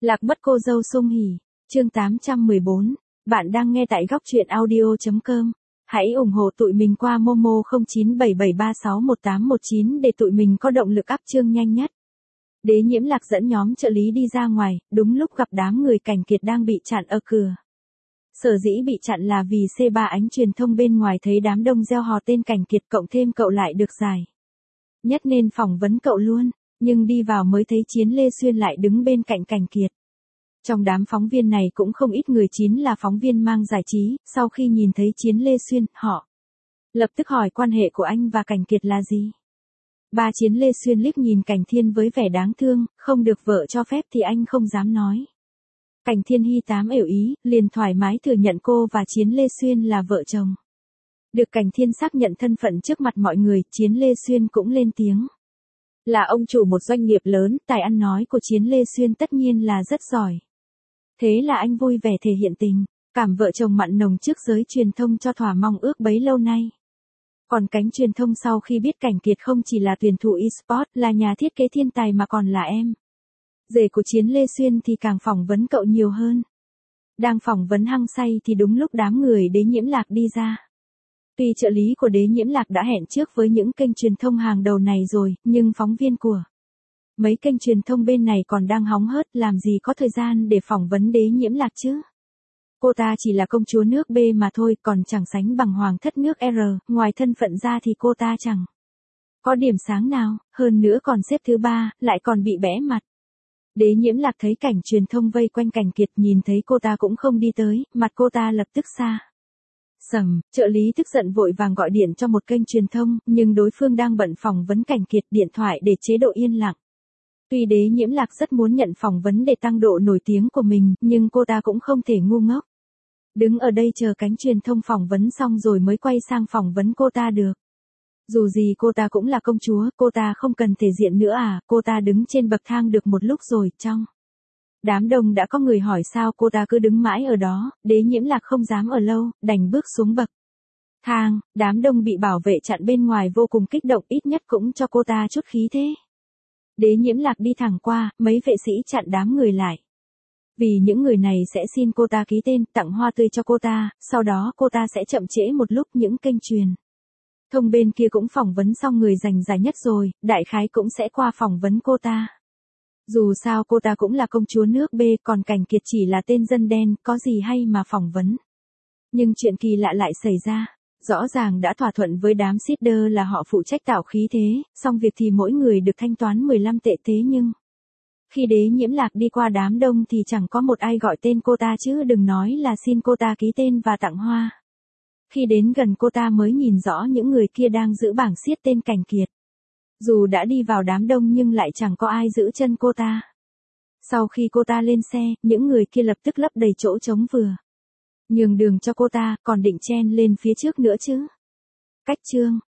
Lạc mất cô dâu Sung Hỉ, chương 814. Bạn đang nghe tại góc truyện audio.com. Hãy ủng hộ tụi mình qua Momo 0977361819 để tụi mình có động lực up chương nhanh nhất. Đế Nhiễm Lạc dẫn nhóm trợ lý đi ra ngoài, đúng lúc gặp đám người Cảnh Kiệt đang bị chặn ở cửa. Sở dĩ bị chặn là vì C3 Ánh truyền thông bên ngoài thấy đám đông reo hò tên Cảnh Kiệt cộng thêm cậu lại được giải nhất nên phỏng vấn cậu luôn, nhưng đi vào mới thấy Chiến Lê Xuyên lại đứng bên cạnh Cảnh Kiệt. Trong đám phóng viên này cũng không ít người chính là phóng viên mang giải trí, sau khi nhìn thấy Chiến Lê Xuyên, họ lập tức hỏi quan hệ của anh và Cảnh Kiệt là gì. Ba Chiến Lê Xuyên liếc nhìn Cảnh Thiên với vẻ đáng thương, không được vợ cho phép thì anh không dám nói. Cảnh Thiên hi tám ểu ý, liền thoải mái thừa nhận cô và Chiến Lê Xuyên là vợ chồng. Được Cảnh Thiên xác nhận thân phận trước mặt mọi người, Chiến Lê Xuyên cũng lên tiếng. Là ông chủ một doanh nghiệp lớn, tài ăn nói của Chiến Lê Xuyên tất nhiên là rất giỏi. Thế là anh vui vẻ thể hiện tình cảm vợ chồng mặn nồng trước giới truyền thông cho thỏa mong ước bấy lâu nay. Còn cánh truyền thông sau khi biết Cảnh Kiệt không chỉ là tuyển thủ eSport, là nhà thiết kế thiên tài mà còn là em rể của Chiến Lê Xuyên thì càng phỏng vấn cậu nhiều hơn. Đang phỏng vấn hăng say thì đúng lúc đám người Đế Nhiễm Lạc đi ra. Tuy trợ lý của Đế Nhiễm Lạc đã hẹn trước với những kênh truyền thông hàng đầu này rồi, nhưng phóng viên của mấy kênh truyền thông bên này còn đang hóng hớt, làm gì có thời gian để phỏng vấn Đế Nhiễm Lạc chứ. Cô ta chỉ là công chúa nước B mà thôi, còn chẳng sánh bằng hoàng thất nước R, ngoài thân phận ra thì cô ta chẳng có điểm sáng nào, hơn nữa còn xếp thứ 3, lại còn bị bẽ mặt. Đế Nhiễm Lạc thấy cảnh truyền thông vây quanh Cảnh Kiệt, nhìn thấy cô ta cũng không đi tới, mặt cô ta lập tức xa sầm, trợ lý tức giận vội vàng gọi điện cho một kênh truyền thông, nhưng đối phương đang bận phỏng vấn Cảnh Kiệt, điện thoại để chế độ yên lặng. Tuy Đế Nhiễm Lạc rất muốn nhận phỏng vấn để tăng độ nổi tiếng của mình, nhưng cô ta cũng không thể ngu ngốc đứng ở đây chờ cánh truyền thông phỏng vấn xong rồi mới quay sang phỏng vấn cô ta được. Dù gì cô ta cũng là công chúa, cô ta không cần thể diện nữa à, cô ta đứng trên bậc thang được một lúc rồi, trong đám đông đã có người hỏi sao cô ta cứ đứng mãi ở đó, Đế Nhiễm Lạc không dám ở lâu, đành bước xuống bậc thang, đám đông bị bảo vệ chặn bên ngoài vô cùng kích động, ít nhất cũng cho cô ta chút khí thế. Đế Nhiễm Lạc đi thẳng qua, mấy vệ sĩ chặn đám người lại. Vì những người này sẽ xin cô ta ký tên, tặng hoa tươi cho cô ta, sau đó cô ta sẽ chậm trễ một lúc, những kênh truyền thông bên kia cũng phỏng vấn xong người giành giải nhất rồi, đại khái cũng sẽ qua phỏng vấn cô ta. Dù sao cô ta cũng là công chúa nước B, còn Cảnh Kiệt chỉ là tên dân đen, có gì hay mà phỏng vấn. Nhưng chuyện kỳ lạ lại xảy ra. Rõ ràng đã thỏa thuận với đám seeder là họ phụ trách tạo khí thế, xong việc thì mỗi người được thanh toán 15 tệ, thế nhưng khi Đế Nhiễm Lạc đi qua đám đông thì chẳng có một ai gọi tên cô ta, chứ đừng nói là xin cô ta ký tên và tặng hoa. Khi đến gần cô ta mới nhìn rõ những người kia đang giữ bảng xiết tên Cảnh Kiệt. Dù đã đi vào đám đông nhưng lại chẳng có ai giữ chân cô ta. Sau khi cô ta lên xe, những người kia lập tức lấp đầy chỗ trống, vừa nhường đường cho cô ta, còn định chen lên phía trước nữa chứ. Cách chương